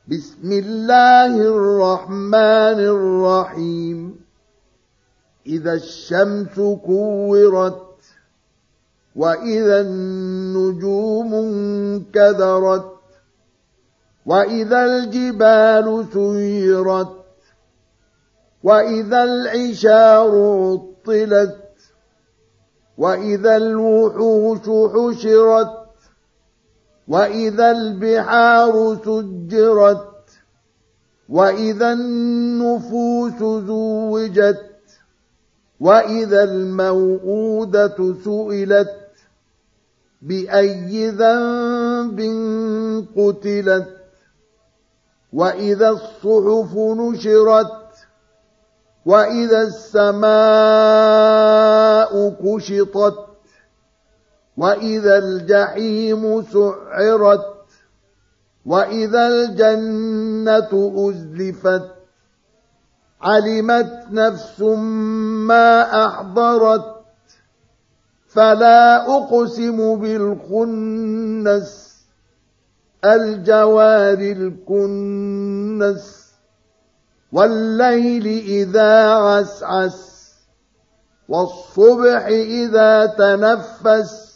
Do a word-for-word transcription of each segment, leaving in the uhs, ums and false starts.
بسم الله الرحمن الرحيم إذا الشمس كورت وإذا النجوم انكدرت وإذا الجبال سيرت وإذا العشار عطلت وإذا الوحوش حشرت وإذا البحار سجرت وإذا النفوس زوجت وإذا الموءودة سئلت بأي ذنب قتلت وإذا الصحف نشرت وإذا السماء كشطت وإذا الجحيم سعرت وإذا الجنة أزلفت علمت نفس ما أحضرت فلا أقسم بالخنس الجوار الكنس والليل إذا عسعس والصبح إذا تنفس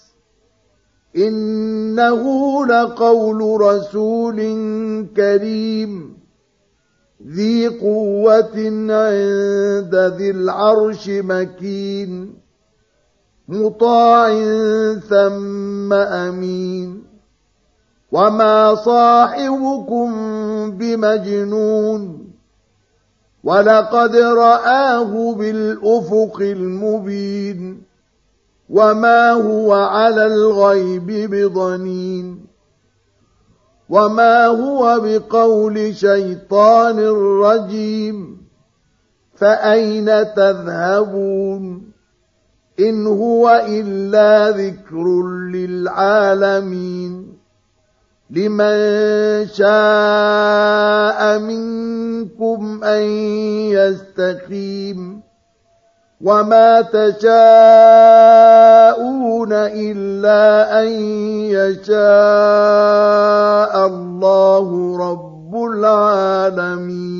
إنه لقول رسول كريم ذي قوة عند ذي العرش مكين مطاع ثم أمين وما صاحبكم بمجنون ولقد رآه بالأفق المبين وما هو على الغيب بضنين وما هو بقول شيطان رجيم فأين تذهبون إن هو إلا ذكر للعالمين لمن شاء منكم أن يستقيم وما تشاءون إلا أن يشاء الله رب العالمين.